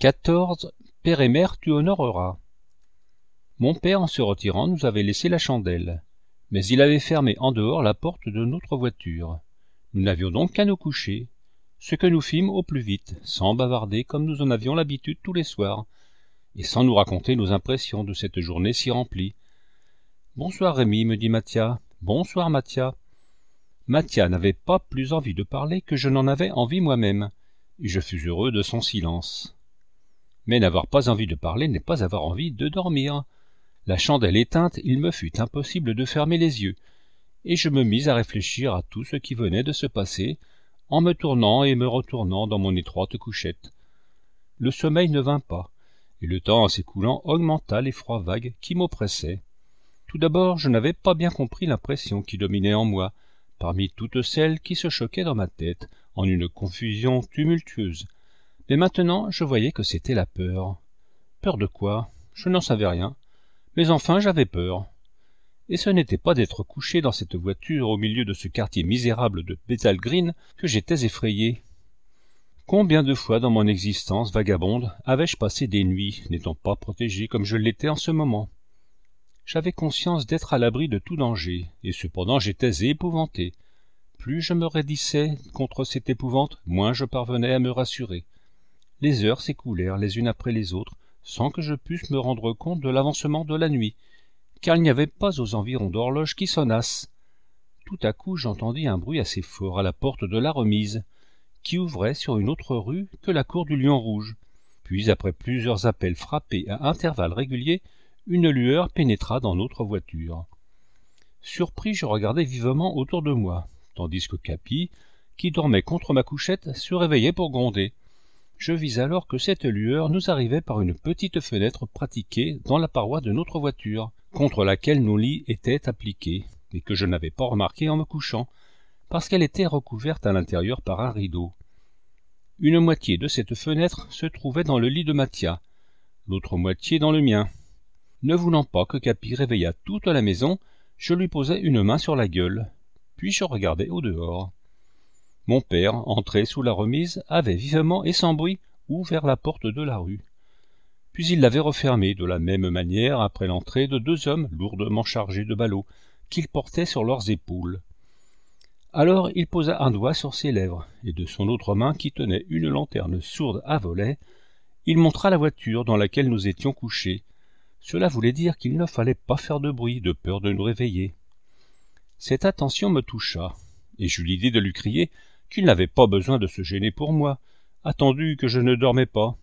14. Père et mère, tu honoreras. Mon père, en se retirant, nous avait laissé la chandelle, mais il avait fermé en dehors la porte de notre voiture. Nous n'avions donc qu'à nous coucher, ce que nous fîmes au plus vite, sans bavarder comme nous en avions l'habitude tous les soirs, et sans nous raconter nos impressions de cette journée si remplie. « Bonsoir Rémi, me dit Mathia. Bonsoir Mathia. » Mathia n'avait pas plus envie de parler que je n'en avais envie moi-même, et je fus heureux de son silence. Mais n'avoir pas envie de parler n'est pas avoir envie de dormir. La chandelle éteinte, il me fut impossible de fermer les yeux, et je me mis à réfléchir à tout ce qui venait de se passer, en me tournant et me retournant dans mon étroite couchette. Le sommeil ne vint pas, et le temps en s'écoulant augmenta l'effroi vague qui m'oppressait. Tout d'abord, je n'avais pas bien compris l'impression qui dominait en moi, parmi toutes celles qui se choquaient dans ma tête, en une confusion tumultueuse. Mais maintenant, je voyais que c'était la peur. Peur de quoi? Je n'en savais rien. Mais enfin, j'avais peur. Et ce n'était pas d'être couché dans cette voiture au milieu de ce quartier misérable de Bethnal Green que j'étais effrayé. Combien de fois dans mon existence vagabonde avais-je passé des nuits, n'étant pas protégé comme je l'étais en ce moment? J'avais conscience d'être à l'abri de tout danger, et cependant j'étais épouvanté. Plus je me raidissais contre cette épouvante, moins je parvenais à me rassurer. Les heures s'écoulèrent les unes après les autres, sans que je pusse me rendre compte de l'avancement de la nuit, car il n'y avait pas aux environs d'horloge qui sonnassent. Tout à coup j'entendis un bruit assez fort à la porte de la remise, qui ouvrait sur une autre rue que la cour du Lion Rouge. Puis, après plusieurs appels frappés à intervalles réguliers, une lueur pénétra dans notre voiture. Surpris, je regardai vivement autour de moi, tandis que Capi, qui dormait contre ma couchette, se réveillait pour gronder. Je vis alors que cette lueur nous arrivait par une petite fenêtre pratiquée dans la paroi de notre voiture, contre laquelle nos lits étaient appliqués, et que je n'avais pas remarqué en me couchant, parce qu'elle était recouverte à l'intérieur par un rideau. Une moitié de cette fenêtre se trouvait dans le lit de Mathia, l'autre moitié dans le mien. Ne voulant pas que Capi réveillât toute la maison, je lui posai une main sur la gueule, puis je regardai au dehors. Mon père, entré sous la remise, avait vivement et sans bruit ouvert la porte de la rue. Puis il l'avait refermée de la même manière après l'entrée de deux hommes lourdement chargés de ballots, qu'ils portaient sur leurs épaules. Alors il posa un doigt sur ses lèvres, et de son autre main, qui tenait une lanterne sourde à volet, il montra la voiture dans laquelle nous étions couchés. Cela voulait dire qu'il ne fallait pas faire de bruit, de peur de nous réveiller. Cette attention me toucha, et j'eus l'idée de lui crier qu'il n'avait pas besoin de se gêner pour moi, attendu que je ne dormais pas.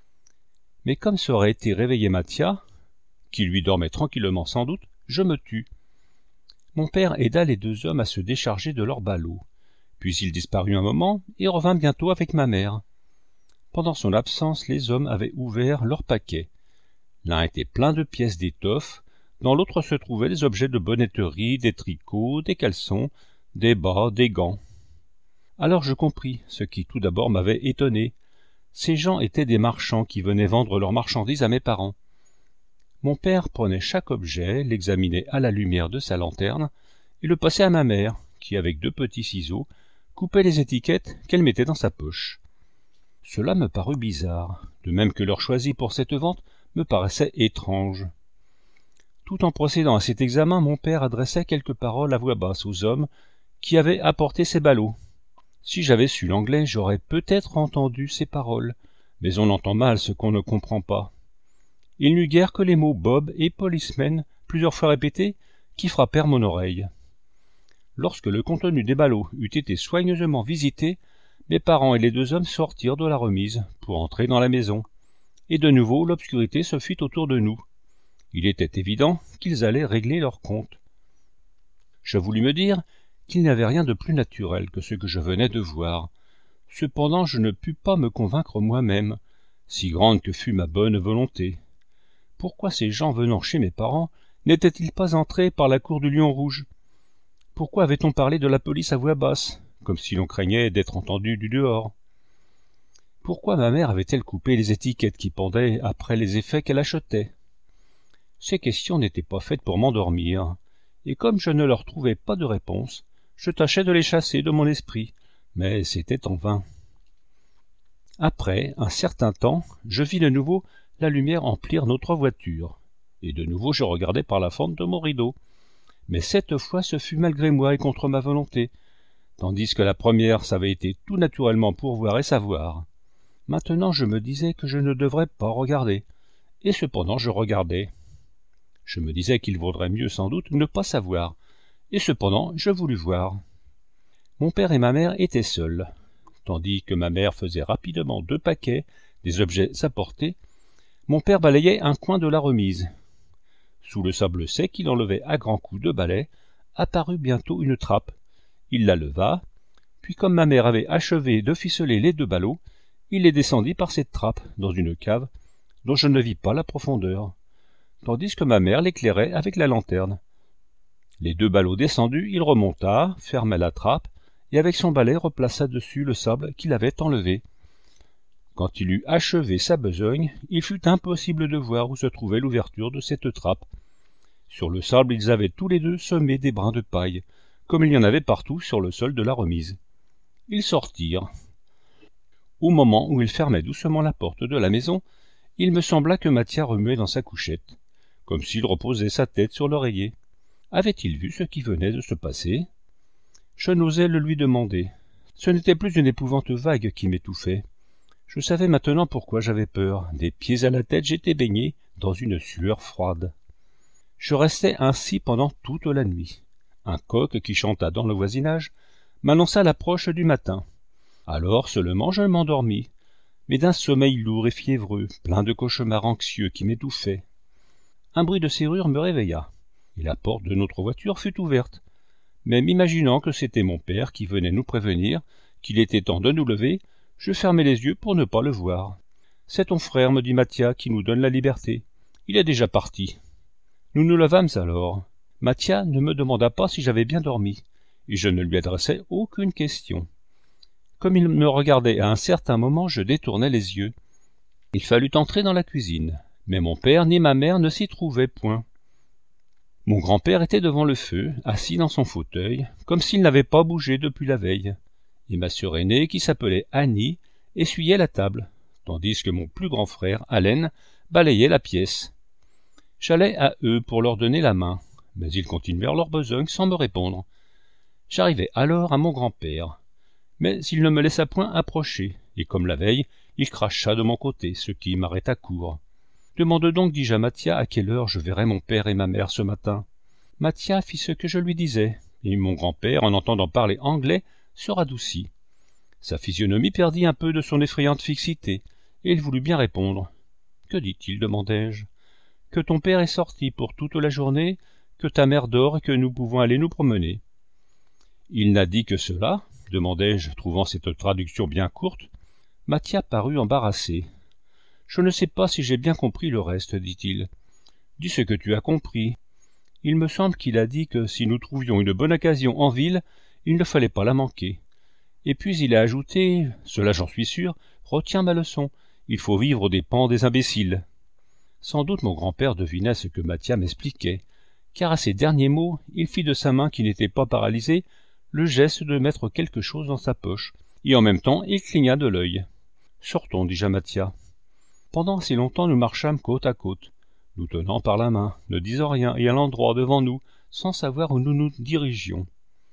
Mais comme ça aurait été réveiller Mathia, qui lui dormait tranquillement sans doute, je me tus. Mon père aida les deux hommes à se décharger de leurs ballots, puis il disparut un moment et revint bientôt avec ma mère. Pendant son absence, les hommes avaient ouvert leurs paquets. L'un était plein de pièces d'étoffe, dans l'autre se trouvaient des objets de bonnetterie, des tricots, des caleçons, des bas, des gants. Alors je compris ce qui tout d'abord m'avait étonné. Ces gens étaient des marchands qui venaient vendre leurs marchandises à mes parents. Mon père prenait chaque objet, l'examinait à la lumière de sa lanterne, et le passait à ma mère, qui, avec deux petits ciseaux, coupait les étiquettes qu'elle mettait dans sa poche. Cela me parut bizarre, de même que l'heure choisie pour cette vente me paraissait étrange. Tout en procédant à cet examen, mon père adressait quelques paroles à voix basse aux hommes qui avaient apporté ces ballots. Si j'avais su l'anglais, j'aurais peut-être entendu ces paroles, mais on entend mal ce qu'on ne comprend pas. Il n'eut guère que les mots Bob et policeman, plusieurs fois répétés, qui frappèrent mon oreille. Lorsque le contenu des ballots eut été soigneusement visité, mes parents et les deux hommes sortirent de la remise pour entrer dans la maison, et de nouveau l'obscurité se fit autour de nous. Il était évident qu'ils allaient régler leur compte. Je voulus me dire qu'il n'y avait rien de plus naturel que ce que je venais de voir. Cependant, je ne pus pas me convaincre moi-même, si grande que fût ma bonne volonté. Pourquoi ces gens venant chez mes parents n'étaient-ils pas entrés par la cour du Lion Rouge? Pourquoi avait-on parlé de la police à voix basse, comme si l'on craignait d'être entendu du dehors? Pourquoi ma mère avait-elle coupé les étiquettes qui pendaient après les effets qu'elle achetait? Ces questions n'étaient pas faites pour m'endormir, et comme je ne leur trouvais pas de réponse, je tâchais de les chasser de mon esprit, mais c'était en vain. Après un certain temps, je vis de nouveau la lumière emplir notre voiture, et de nouveau je regardai par la fente de mon rideau. Mais cette fois ce fut malgré moi et contre ma volonté, tandis que la première ça avait été tout naturellement pour voir et savoir. Maintenant je me disais que je ne devrais pas regarder, et cependant je regardais. Je me disais qu'il vaudrait mieux sans doute ne pas savoir, et cependant je voulus voir. Mon père et ma mère étaient seuls, tandis que ma mère faisait rapidement 2 paquets des objets apportés. Mon père balayait un coin de la remise. Sous le sable sec qu'il enlevait à grands coups de balai, apparut bientôt une trappe. Il la leva, puis comme ma mère avait achevé de ficeler les 2 ballots, il les descendit par cette trappe dans une cave dont je ne vis pas la profondeur, tandis que ma mère l'éclairait avec la lanterne. Les 2 ballots descendus, il remonta, ferma la trappe, et avec son balai replaça dessus le sable qu'il avait enlevé. Quand il eut achevé sa besogne, il fut impossible de voir où se trouvait l'ouverture de cette trappe. Sur le sable, ils avaient tous les 2 semé des brins de paille, comme il y en avait partout sur le sol de la remise. Ils sortirent. Au moment où ils fermaient doucement la porte de la maison, il me sembla que Mathia remuait dans sa couchette, comme s'il reposait sa tête sur l'oreiller. Avait-il vu ce qui venait de se passer? Je n'osais le lui demander. Ce n'était plus une épouvante vague qui m'étouffait. Je savais maintenant pourquoi j'avais peur. Des pieds à la tête, j'étais baigné dans une sueur froide. Je restai ainsi pendant toute la nuit. Un coq qui chanta dans le voisinage m'annonça l'approche du matin. Alors seulement je m'endormis, mais d'un sommeil lourd et fiévreux, plein de cauchemars anxieux qui m'étouffaient. Un bruit de serrure me réveilla, et la porte de notre voiture fut ouverte. Mais m'imaginant que c'était mon père qui venait nous prévenir qu'il était temps de nous lever, je fermai les yeux pour ne pas le voir. « C'est ton frère, me dit Mathia, qui nous donne la liberté. Il est déjà parti. » Nous nous levâmes alors. Mathia ne me demanda pas si j'avais bien dormi, et je ne lui adressai aucune question. Comme il me regardait à un certain moment, je détournai les yeux. Il fallut entrer dans la cuisine, mais mon père ni ma mère ne s'y trouvaient point. Mon grand-père était devant le feu, assis dans son fauteuil, comme s'il n'avait pas bougé depuis la veille, et ma sœur aînée, qui s'appelait Annie, essuyait la table, tandis que mon plus grand frère, Allen, balayait la pièce. J'allai à eux pour leur donner la main, mais ils continuèrent leur besogne sans me répondre. J'arrivai alors à mon grand-père, mais il ne me laissa point approcher, et comme la veille, il cracha de mon côté, ce qui m'arrêta court. Demande donc, dis-je à Mathia, à quelle heure je verrai mon père et ma mère ce matin. Mathia fit ce que je lui disais, et mon grand-père, en entendant parler anglais, se radoucit. Sa physionomie perdit un peu de son effrayante fixité, et il voulut bien répondre. « Que dit-il » demandai-je. « Que ton père est sorti pour toute la journée, que ta mère dort et que nous pouvons aller nous promener. »« Il n'a dit que cela ?» demandai-je, trouvant cette traduction bien courte. Mathia parut embarrassé. « Je ne sais pas si j'ai bien compris le reste, dit-il. Dis ce que tu as compris. Il me semble qu'il a dit que si nous trouvions une bonne occasion en ville, il ne fallait pas la manquer. Et puis il a ajouté, cela j'en suis sûr, retiens ma leçon, il faut vivre aux dépens des imbéciles. » Sans doute mon grand-père devina ce que Mathia m'expliquait, car à ces derniers mots, il fit de sa main qui n'était pas paralysée le geste de mettre quelque chose dans sa poche, et en même temps il cligna de l'œil. « Sortons, dis-je à Mathia. » Pendant assez longtemps nous marchâmes côte à côte, nous tenant par la main, ne disant rien et allant droit devant nous, sans savoir où nous nous dirigions.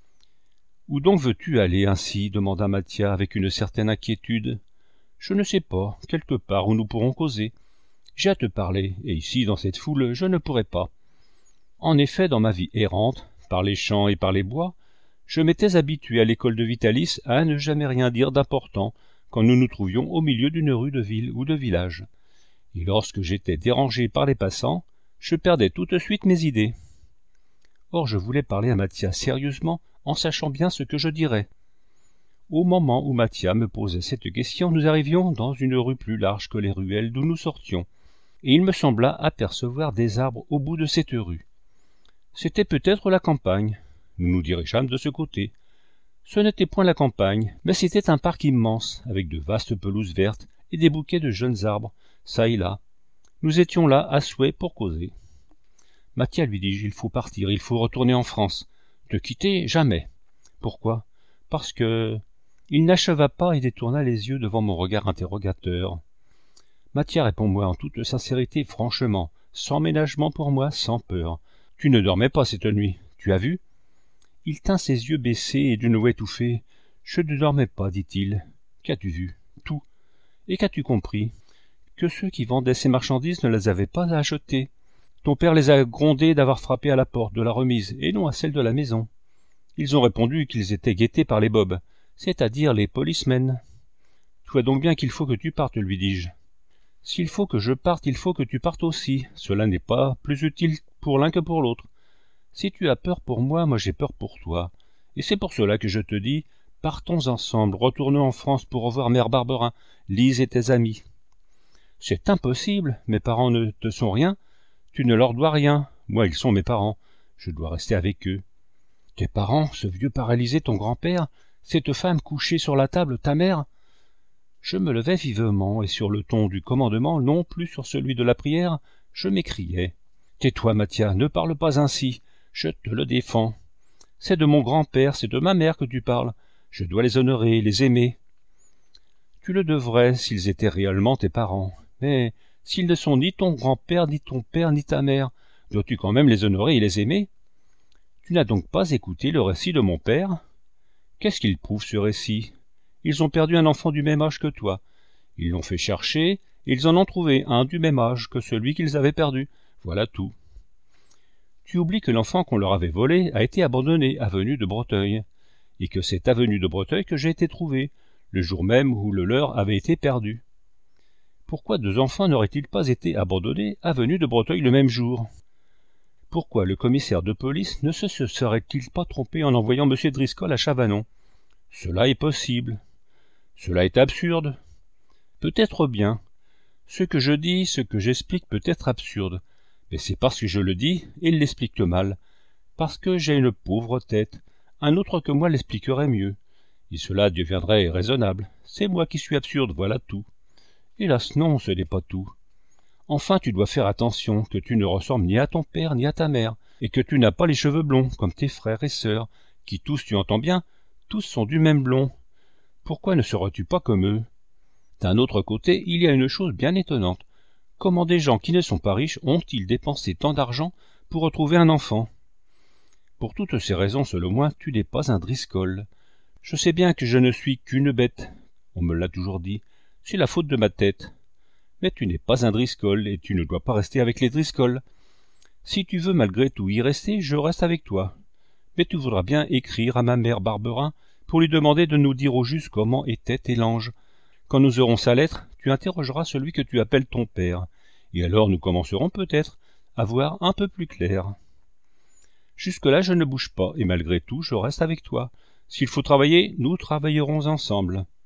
« Où donc veux-tu aller ainsi » demanda Mathia avec une certaine inquiétude. « Je ne sais pas, quelque part où nous pourrons causer. J'ai à te parler, et ici, dans cette foule, je ne pourrais pas. En effet, dans ma vie errante, par les champs et par les bois, je m'étais habitué à l'école de Vitalis à ne jamais rien dire d'important quand nous nous trouvions au milieu d'une rue de ville ou de village. Et lorsque j'étais dérangé par les passants, je perdais tout de suite mes idées. Or je voulais parler à Mathia sérieusement, en sachant bien ce que je dirais. Au moment où Mathia me posait cette question, nous arrivions dans une rue plus large que les ruelles d'où nous sortions, et il me sembla apercevoir des arbres au bout de cette rue. C'était peut-être la campagne. Nous nous dirigeâmes de ce côté. Ce n'était point la campagne, mais c'était un parc immense, avec de vastes pelouses vertes et des bouquets de jeunes arbres, çà et là. Nous étions là à souhait pour causer. « Mathia, lui dis-je, il faut partir, il faut retourner en France. Te quitter, jamais. »« Pourquoi ? Parce que... » Il n'acheva pas et détourna les yeux devant mon regard interrogateur. « Mathia, réponds-moi en toute sincérité, franchement, sans ménagement pour moi, sans peur. Tu ne dormais pas cette nuit, tu as vu ?» Il tint ses yeux baissés et d'une voix étouffée. « Je ne dormais pas, dit-il. Qu'as-tu vu ? Tout. Et qu'as-tu compris ? Que ceux qui vendaient ces marchandises ne les avaient pas à acheter. Ton père les a grondés d'avoir frappé à la porte de la remise, et non à celle de la maison. Ils ont répondu qu'ils étaient guettés par les bobs, c'est-à-dire les policemen. Tu vois donc bien qu'il faut que tu partes, lui dis-je. S'il faut que je parte, il faut que tu partes aussi. Cela n'est pas plus utile pour l'un que pour l'autre. Si tu as peur pour moi, moi j'ai peur pour toi. Et c'est pour cela que je te dis, partons ensemble, retournons en France pour revoir Mère Barberin, Lise et tes amis. C'est impossible, mes parents ne te sont rien, tu ne leur dois rien, moi ils sont mes parents, je dois rester avec eux. Tes parents, ce vieux paralysé, ton grand-père, cette femme couchée sur la table, ta mère. Je me levai vivement, et sur le ton du commandement, non plus sur celui de la prière, je m'écriai. Tais-toi, Mathia, ne parle pas ainsi, je te le défends. C'est de mon grand-père, c'est de ma mère que tu parles, je dois les honorer, les aimer. Tu le devrais s'ils étaient réellement tes parents. Mais s'ils ne sont ni ton grand-père, ni ton père, ni ta mère, dois-tu quand même les honorer et les aimer? Tu n'as donc pas écouté le récit de mon père? Qu'est-ce qu'il prouve, ce récit? Ils ont perdu un enfant du même âge que toi. Ils l'ont fait chercher, et ils en ont trouvé un du même âge que celui qu'ils avaient perdu. Voilà tout. Tu oublies que l'enfant qu'on leur avait volé a été abandonné avenue de Breteuil, et que c'est avenue de Breteuil que j'ai été trouvé, le jour même où le leur avait été perdu. Pourquoi 2 enfants n'auraient-ils pas été abandonnés avenue de Breteuil le même jour? Pourquoi le commissaire de police ne se serait-il pas trompé en envoyant M. Driscoll à Chavanon? Cela est possible. Cela est absurde. Peut-être bien. Ce que je dis, ce que j'explique peut être absurde, mais c'est parce que je le dis et il l'explique mal, parce que j'ai une pauvre tête. Un autre que moi l'expliquerait mieux, et cela deviendrait raisonnable. C'est moi qui suis absurde, voilà tout. Hélas non, ce n'est pas tout. Enfin, tu dois faire attention, que tu ne ressembles ni à ton père ni à ta mère, et que tu n'as pas les cheveux blonds, comme tes frères et sœurs, qui tous, tu entends bien, tous sont du même blond. Pourquoi ne seras-tu pas comme eux? D'un autre côté, il y a une chose bien étonnante. Comment des gens qui ne sont pas riches ont-ils dépensé tant d'argent pour retrouver un enfant? Pour toutes ces raisons, selon moi, tu n'es pas un Driscoll. Je sais bien que je ne suis qu'une bête. On me l'a toujours dit. C'est la faute de ma tête. Mais tu n'es pas un Driscoll, et tu ne dois pas rester avec les Driscoll. Si tu veux malgré tout y rester, je reste avec toi. Mais tu voudras bien écrire à ma mère Barberin pour lui demander de nous dire au juste comment était tes langes. Quand nous aurons sa lettre, tu interrogeras celui que tu appelles ton père, et alors nous commencerons peut-être à voir un peu plus clair. Jusque-là, je ne bouge pas, et malgré tout, je reste avec toi. S'il faut travailler, nous travaillerons ensemble.